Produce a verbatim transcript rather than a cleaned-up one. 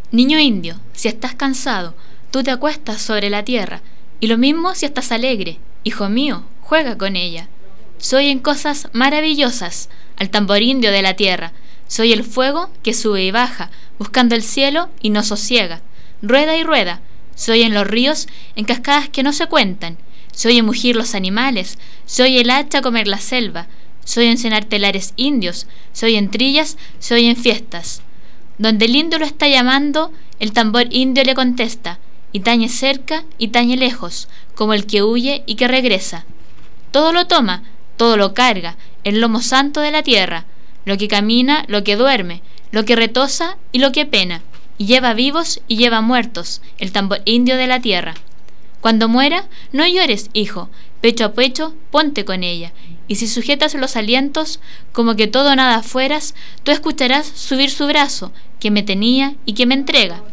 Niño indio, si estás cansado, tú te acuestas sobre la tierra, y lo mismo si estás alegre. Hijo mío, juega con ella. Soy en cosas maravillosas al tambor indio de la tierra. Soy el fuego que sube y baja, buscando el cielo y no sosiega. Rueda y rueda. Soy en los ríos, en cascadas que no se cuentan. Soy en mugir los animales. Soy el hacha comer la selva. Soy en cenar telares indios. Soy en trillas, soy en fiestas. Donde el indio lo está llamando, el tambor indio le contesta, y tañe cerca y tañe lejos, como el que huye y que regresa. Todo lo toma, todo lo carga, el lomo santo de la tierra, lo que camina, lo que duerme, lo que retosa y lo que pena, y lleva vivos y lleva muertos, el tambor indio de la tierra. Cuando muera, no llores, hijo, pecho a pecho, ponte con ella, y si sujetas los alientos, como que todo nada fueras, tú escucharás subir su brazo, que me tenía y que me entrega.